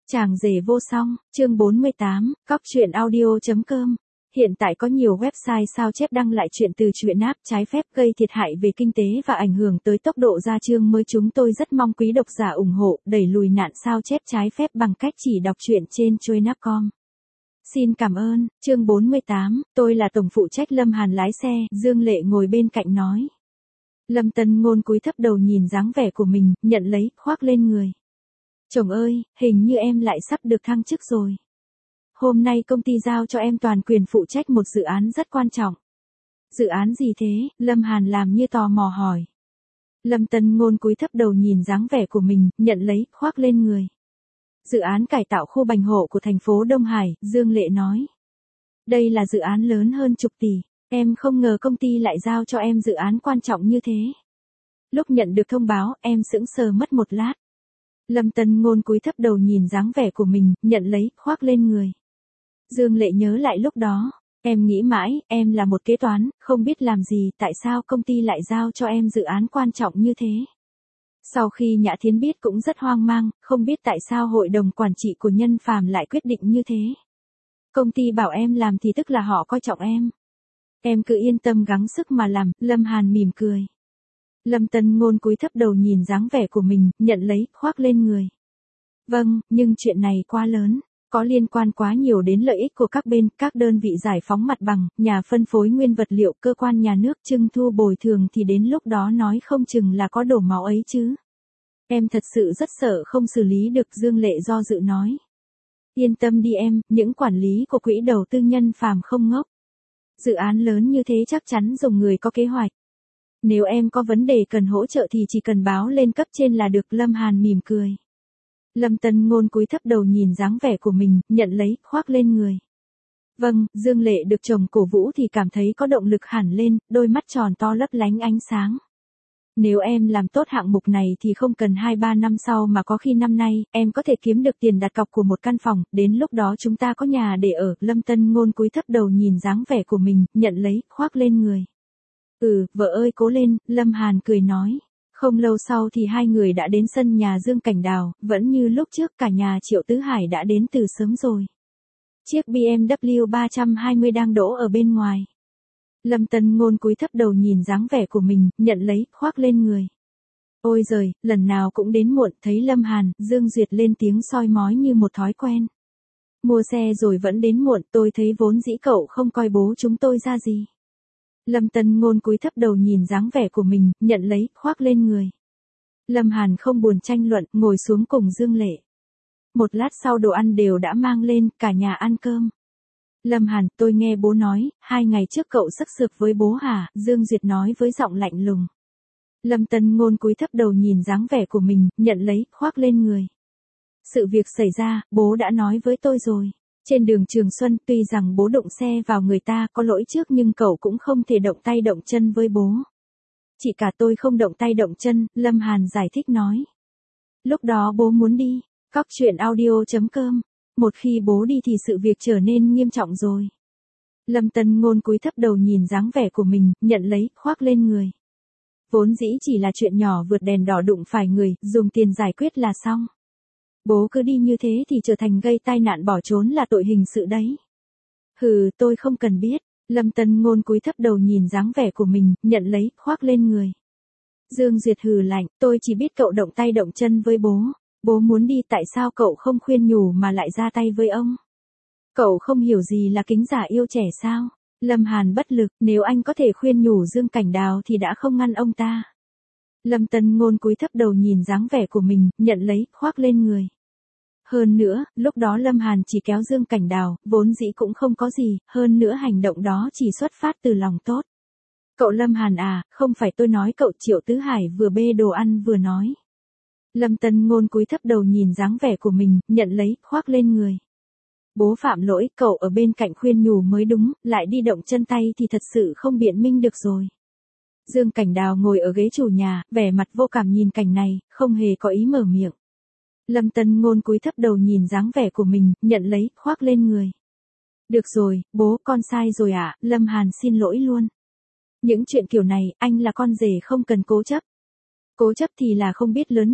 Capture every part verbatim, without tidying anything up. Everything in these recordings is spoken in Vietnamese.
Chàng rể vô song, chương bốn mươi tám, cóc truyện audio chấm com. Hiện tại có nhiều website sao chép đăng lại chuyện từ truyện áp trái phép gây thiệt hại về kinh tế và ảnh hưởng tới tốc độ ra chương mới. Chúng tôi rất mong quý độc giả ủng hộ, đẩy lùi nạn sao chép trái phép bằng cách chỉ đọc truyện trên truyện áp chấm com. Xin cảm ơn. Chương bốn mươi tám, tôi là tổng phụ trách. Lâm Hàn lái xe, Dương Lệ ngồi bên cạnh nói. Lâm Tân Ngôn cúi thấp đầu nhìn dáng vẻ của mình, nhận lấy, khoác lên người. Chồng ơi, hình như em lại sắp được thăng chức rồi. Hôm nay công ty giao cho em toàn quyền phụ trách một dự án rất quan trọng. Dự án gì thế? Lâm Hàn làm như tò mò hỏi. Lâm Tân Ngôn cúi thấp đầu nhìn dáng vẻ của mình, nhận lấy, khoác lên người. Dự án cải tạo khu Bành Hộ của thành phố Đông Hải, Dương Lệ nói. Đây là dự án lớn hơn chục tỷ, em không ngờ công ty lại giao cho em dự án quan trọng như thế. Lúc nhận được thông báo, em sững sờ mất một lát. Lâm Tân Ngôn cúi thấp đầu nhìn dáng vẻ của mình, nhận lấy, khoác lên người. Dương Lệ nhớ lại lúc đó, em nghĩ mãi, em là một kế toán, không biết làm gì, tại sao công ty lại giao cho em dự án quan trọng như thế. Sau khi Nhã Thiến biết cũng rất hoang mang, không biết tại sao hội đồng quản trị của Nhân Phàm lại quyết định như thế. Công ty bảo em làm thì tức là họ coi trọng em. Em cứ yên tâm gắng sức mà làm, Lâm Hàn mỉm cười. Lâm Tân Ngôn cúi thấp đầu nhìn dáng vẻ của mình, nhận lấy, khoác lên người. Vâng, nhưng chuyện này quá lớn, có liên quan quá nhiều đến lợi ích của các bên, các đơn vị giải phóng mặt bằng, nhà phân phối nguyên vật liệu, cơ quan nhà nước trưng thu bồi thường thì đến lúc đó nói không chừng là có đổ máu ấy chứ. Em thật sự rất sợ không xử lý được, Dương Lệ do dự nói. Yên tâm đi em, những quản lý của quỹ đầu tư Nhân Phàm không ngốc. Dự án lớn như thế chắc chắn dùng người có kế hoạch. Nếu em có vấn đề cần hỗ trợ thì chỉ cần báo lên cấp trên là được, Lâm Hàn mỉm cười. Lâm Tân Ngôn cúi thấp đầu nhìn dáng vẻ của mình, nhận lấy, khoác lên người. Vâng, Dương Lệ được chồng cổ vũ thì cảm thấy có động lực hẳn lên, đôi mắt tròn to lấp lánh ánh sáng. Nếu em làm tốt hạng mục này thì không cần hai ba năm sau mà có khi năm nay, em có thể kiếm được tiền đặt cọc của một căn phòng, đến lúc đó chúng ta có nhà để ở. Lâm Tân Ngôn cúi thấp đầu nhìn dáng vẻ của mình, nhận lấy, khoác lên người. Ừ, vợ ơi cố lên, Lâm Hàn cười nói. Không lâu sau thì hai người đã đến sân nhà Dương Cảnh Đào, vẫn như lúc trước cả nhà Triệu Tứ Hải đã đến từ sớm rồi. Chiếc bê em vê ba trăm hai mươi đang đỗ ở bên ngoài. Lâm Tân Ngôn cúi thấp đầu nhìn dáng vẻ của mình, nhận lấy, khoác lên người. Ôi giời, lần nào cũng đến muộn, thấy Lâm Hàn, Dương Duyệt lên tiếng soi mói như một thói quen. Mua xe rồi vẫn đến muộn, tôi thấy vốn dĩ cậu không coi bố chúng tôi ra gì. Lâm Tân Ngôn cúi thấp đầu nhìn dáng vẻ của mình, nhận lấy, khoác lên người. Lâm Hàn không buồn tranh luận, ngồi xuống cùng Dương Lệ. Một lát sau đồ ăn đều đã mang lên, cả nhà ăn cơm. Lâm Hàn, tôi nghe bố nói, hai ngày trước cậu sắc sược với bố hả? Dương Duyệt nói với giọng lạnh lùng. Lâm Tân Ngôn cúi thấp đầu nhìn dáng vẻ của mình, nhận lấy, khoác lên người. Sự việc xảy ra, bố đã nói với tôi rồi. Trên đường Trường Xuân, tuy rằng bố đụng xe vào người ta có lỗi trước nhưng cậu cũng không thể động tay động chân với bố. Chỉ cả tôi không động tay động chân, Lâm Hàn giải thích nói. Lúc đó bố muốn đi, cóc truyện audio chấm com. Một khi bố đi thì sự việc trở nên nghiêm trọng rồi. Lâm Tân Ngôn cúi thấp đầu nhìn dáng vẻ của mình, nhận lấy, khoác lên người. Vốn dĩ chỉ là chuyện nhỏ vượt đèn đỏ đụng phải người, dùng tiền giải quyết là xong. Bố cứ đi như thế thì trở thành gây tai nạn bỏ trốn là tội hình sự đấy. Hừ, tôi không cần biết. Lâm Tân Ngôn cúi thấp đầu nhìn dáng vẻ của mình, nhận lấy, khoác lên người. Dương Duyệt hừ lạnh, tôi chỉ biết cậu động tay động chân với bố. Bố muốn đi tại sao cậu không khuyên nhủ mà lại ra tay với ông? Cậu không hiểu gì là kính giả yêu trẻ sao? Lâm Hàn bất lực, nếu anh có thể khuyên nhủ Dương Cảnh Đào thì đã không ngăn ông ta. Lâm Tân Ngôn cúi thấp đầu nhìn dáng vẻ của mình, nhận lấy, khoác lên người. Hơn nữa, lúc đó Lâm Hàn chỉ kéo Dương Cảnh Đào, vốn dĩ cũng không có gì, hơn nữa hành động đó chỉ xuất phát từ lòng tốt. Cậu Lâm Hàn à, không phải tôi nói cậu, Triệu Tứ Hải vừa bê đồ ăn vừa nói. Lâm Tân Ngôn cúi thấp đầu nhìn dáng vẻ của mình, nhận lấy, khoác lên người. Bố phạm lỗi, cậu ở bên cạnh khuyên nhủ mới đúng, lại đi động chân tay thì thật sự không biện minh được rồi. Dương Cảnh Đào ngồi ở ghế chủ nhà, vẻ mặt vô cảm nhìn cảnh này, không hề có ý mở miệng. Lâm Tân Ngôn cúi thấp đầu nhìn dáng vẻ của mình, nhận lấy, khoác lên người. Được rồi, bố, con sai rồi ạ, à? Lâm Hàn xin lỗi luôn. Những chuyện kiểu này, anh là con rể không cần cố chấp. Cố chấp thì là không biết lớn nhỏ,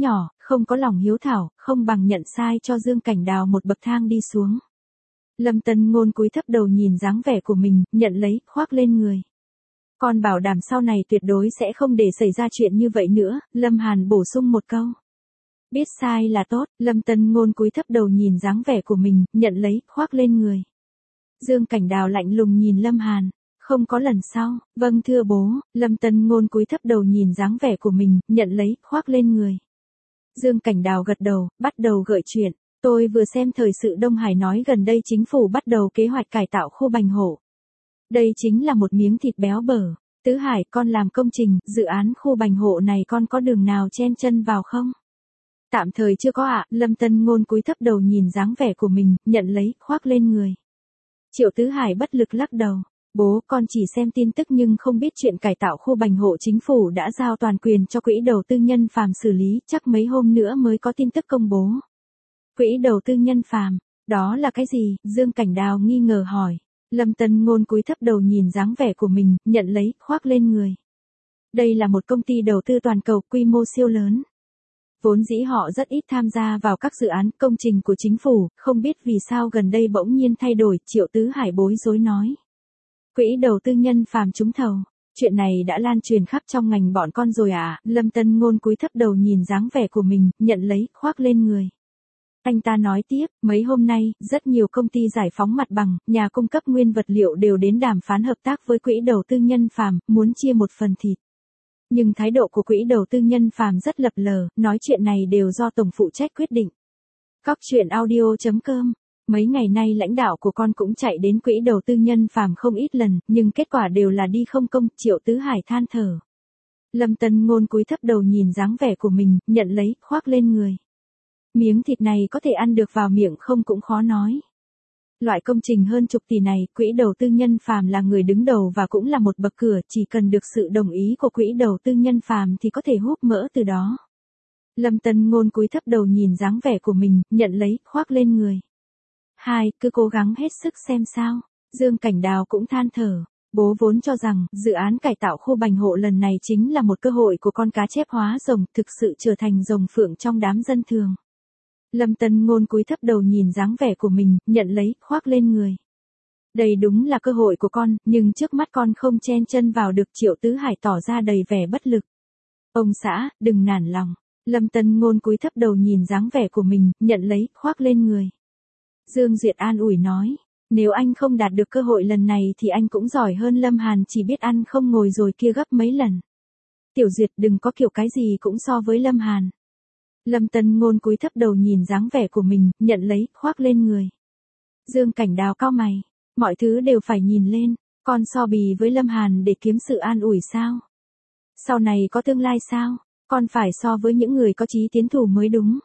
không có lòng hiếu thảo, không bằng nhận sai cho Dương Cảnh Đào một bậc thang đi xuống. Lâm Tân Ngôn cúi thấp đầu nhìn dáng vẻ của mình, nhận lấy, khoác lên người. Con bảo đảm sau này tuyệt đối sẽ không để xảy ra chuyện như vậy nữa, Lâm Hàn bổ sung một câu. Biết sai là tốt, Lâm Tân Ngôn cúi thấp đầu nhìn dáng vẻ của mình, nhận lấy, khoác lên người. Dương Cảnh Đào lạnh lùng nhìn Lâm Hàn. Không có lần sau, vâng thưa bố, Lâm Tân Ngôn cúi thấp đầu nhìn dáng vẻ của mình, nhận lấy, khoác lên người. Dương Cảnh Đào gật đầu, bắt đầu gợi chuyện. Tôi vừa xem thời sự Đông Hải nói gần đây chính phủ bắt đầu kế hoạch cải tạo khu Bành Hổ. Đây chính là một miếng thịt béo bở. Tứ Hải, con làm công trình, dự án khu Bành Hổ này con có đường nào chen chân vào không? Tạm thời chưa có ạ, Lâm Tân Ngôn cúi thấp đầu nhìn dáng vẻ của mình, nhận lấy, khoác lên người. Triệu Tứ Hải bất lực lắc đầu. Bố, con chỉ xem tin tức nhưng không biết chuyện cải tạo khu Bành Hổ chính phủ đã giao toàn quyền cho quỹ đầu tư nhân phàm xử lý, chắc mấy hôm nữa mới có tin tức công bố. Quỹ đầu tư nhân phàm, đó là cái gì? Dương Cảnh Đào nghi ngờ hỏi. Lâm Tân Ngôn cúi thấp đầu nhìn dáng vẻ của mình, nhận lấy, khoác lên người. Đây là một công ty đầu tư toàn cầu quy mô siêu lớn. Vốn dĩ họ rất ít tham gia vào các dự án công trình của chính phủ, không biết vì sao gần đây bỗng nhiên thay đổi, Triệu Tứ Hải bối rối nói. Quỹ đầu tư nhân phàm trúng thầu. Chuyện này đã lan truyền khắp trong ngành bọn con rồi à? Lâm Tân Ngôn cúi thấp đầu nhìn dáng vẻ của mình, nhận lấy, khoác lên người. Anh ta nói tiếp, mấy hôm nay, rất nhiều công ty giải phóng mặt bằng, nhà cung cấp nguyên vật liệu đều đến đàm phán hợp tác với quỹ đầu tư nhân phàm, muốn chia một phần thịt. Nhưng thái độ của quỹ đầu tư nhân phàm rất lập lờ, nói chuyện này đều do tổng phụ trách quyết định. Cóc truyện audio chấm com. Mấy ngày nay lãnh đạo của con cũng chạy đến quỹ đầu tư nhân phàm không ít lần, nhưng kết quả đều là đi không công, Triệu Tứ Hải than thở. Lâm Tân Ngôn cúi thấp đầu nhìn dáng vẻ của mình, nhận lấy, khoác lên người. Miếng thịt này có thể ăn được vào miệng không cũng khó nói. Loại công trình hơn chục tỷ này, quỹ đầu tư nhân phàm là người đứng đầu và cũng là một bậc cửa, chỉ cần được sự đồng ý của quỹ đầu tư nhân phàm thì có thể hút mỡ từ đó. Lâm Tân Ngôn cúi thấp đầu nhìn dáng vẻ của mình, nhận lấy, khoác lên người. Hai, cứ cố gắng hết sức xem sao. Dương Cảnh Đào cũng than thở. Bố vốn cho rằng, dự án cải tạo khu Bành Hổ lần này chính là một cơ hội của con cá chép hóa rồng, thực sự trở thành rồng phượng trong đám dân thường. Lâm Tân Ngôn cúi thấp đầu nhìn dáng vẻ của mình, nhận lấy, khoác lên người. Đây đúng là cơ hội của con, nhưng trước mắt con không chen chân vào được, Triệu Tứ Hải tỏ ra đầy vẻ bất lực. Ông xã, đừng nản lòng. Lâm Tân Ngôn cúi thấp đầu nhìn dáng vẻ của mình, nhận lấy, khoác lên người. Dương Duyệt an ủi nói, nếu anh không đạt được cơ hội lần này thì anh cũng giỏi hơn Lâm Hàn chỉ biết ăn không ngồi rồi kia gấp mấy lần. Tiểu Duyệt đừng có kiểu cái gì cũng so với Lâm Hàn. Lâm Tân Ngôn cúi thấp đầu nhìn dáng vẻ của mình, nhận lấy, khoác lên người. Dương Cảnh Đào cau mày, mọi thứ đều phải nhìn lên, con so bì với Lâm Hàn để kiếm sự an ủi sao? Sau này có tương lai sao? Con phải so với những người có chí tiến thủ mới đúng.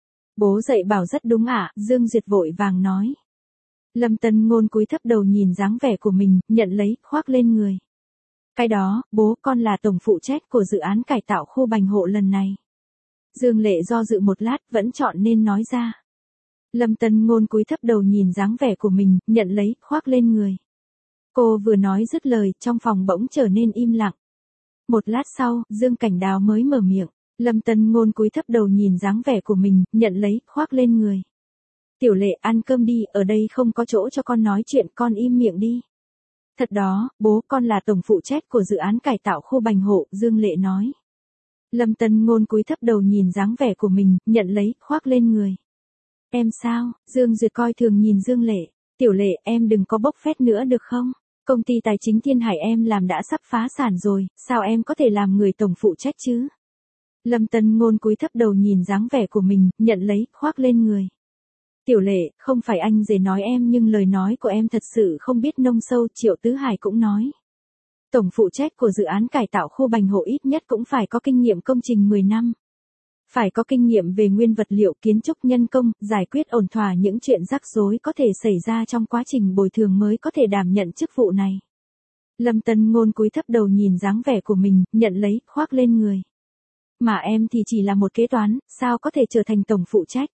Bố dạy bảo rất đúng ạ, Dương Duyệt vội vàng nói. Lâm Tân Ngôn cúi thấp đầu nhìn dáng vẻ của mình, nhận lấy, khoác lên người. Cái đó, bố, con là tổng phụ trách của dự án cải tạo khu Bành Hổ lần này. Dương Lệ do dự một lát, vẫn chọn nên nói ra. Lâm Tân Ngôn cúi thấp đầu nhìn dáng vẻ của mình, nhận lấy, khoác lên người. Cô vừa nói dứt lời, trong phòng bỗng trở nên im lặng. Một lát sau, Dương Cảnh Đào mới mở miệng. Lâm Tân Ngôn cúi thấp đầu nhìn dáng vẻ của mình, nhận lấy, khoác lên người. Tiểu Lệ, ăn cơm đi, ở đây không có chỗ cho con nói chuyện, con im miệng đi. Thật đó, bố, con là tổng phụ trách của dự án cải tạo khu Bành Hổ, Dương Lệ nói. Lâm Tân Ngôn cúi thấp đầu nhìn dáng vẻ của mình, nhận lấy, khoác lên người. Em sao? Dương Duyệt coi thường nhìn Dương Lệ. Tiểu Lệ, em đừng có bốc phét nữa được không? Công ty tài chính Thiên Hải em làm đã sắp phá sản rồi, sao em có thể làm người tổng phụ trách chứ? Lâm Tân Ngôn cúi thấp đầu nhìn dáng vẻ của mình, nhận lấy, khoác lên người. Tiểu Lệ, không phải anh dễ nói em nhưng lời nói của em thật sự không biết nông sâu, Triệu Tứ Hải cũng nói. Tổng phụ trách của dự án cải tạo khu Bành Hổ ít nhất cũng phải có kinh nghiệm công trình mười năm. Phải có kinh nghiệm về nguyên vật liệu, kiến trúc, nhân công, giải quyết ổn thỏa những chuyện rắc rối có thể xảy ra trong quá trình bồi thường mới có thể đảm nhận chức vụ này. Lâm Tân Ngôn cúi thấp đầu nhìn dáng vẻ của mình, nhận lấy, khoác lên người. Mà em thì chỉ là một kế toán, sao có thể trở thành tổng phụ trách?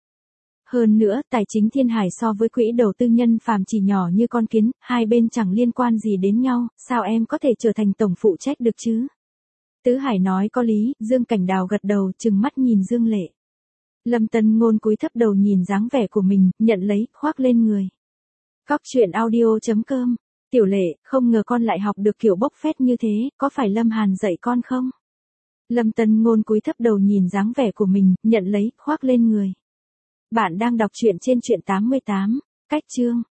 Hơn nữa, tài chính Thiên Hải so với quỹ đầu tư nhân phàm chỉ nhỏ như con kiến, hai bên chẳng liên quan gì đến nhau, sao em có thể trở thành tổng phụ trách được chứ? Tứ Hải nói có lý, Dương Cảnh Đào gật đầu, trừng mắt nhìn Dương Lệ. Lâm Tân Ngôn cúi thấp đầu nhìn dáng vẻ của mình, nhận lấy, khoác lên người. Cóc truyện audio chấm com. Tiểu Lệ, không ngờ con lại học được kiểu bốc phét như thế, có phải Lâm Hàn dạy con không? Lâm Tân Ngôn cúi thấp đầu nhìn dáng vẻ của mình, nhận lấy, khoác lên người. Bạn đang đọc truyện trên truyện tám mươi tám. Cách chương.